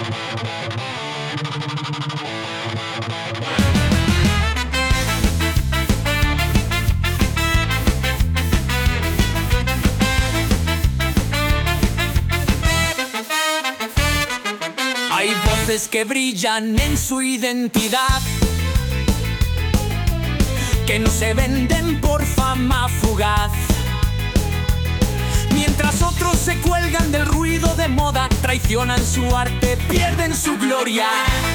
Hay voces que brillan en su identidad, que no se venden por fama fugaz. Mientras otros se cuelgan del ruido de moda, traicionan su arte, pierden su gloria.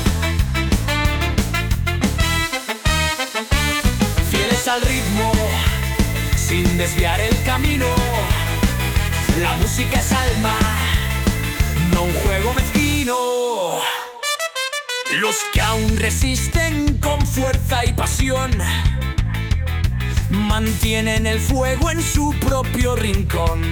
Fieles al ritmo, sin desviar el camino. La música es alma, no un juego mezquino. Los que aún resisten con fuerza y pasión mantienen el fuego en su propio rincón.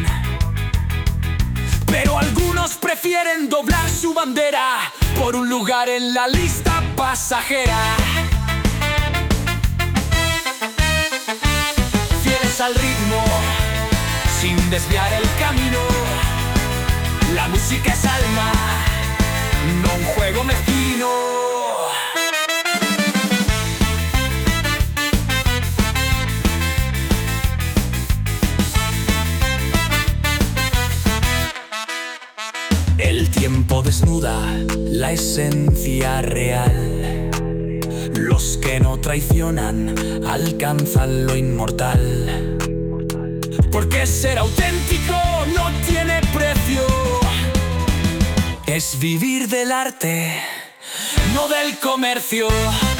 Pero algunos prefieren doblar su bandera por un lugar en la lista pasajera. Fieles al ritmo, sin desviar el camino. La música es alma, no un juego mezquino. El tiempo desnuda la esencia real. Los que no traicionan alcanzan lo inmortal. Porque ser auténtico no tiene precio. Es vivir del arte, no del comercio.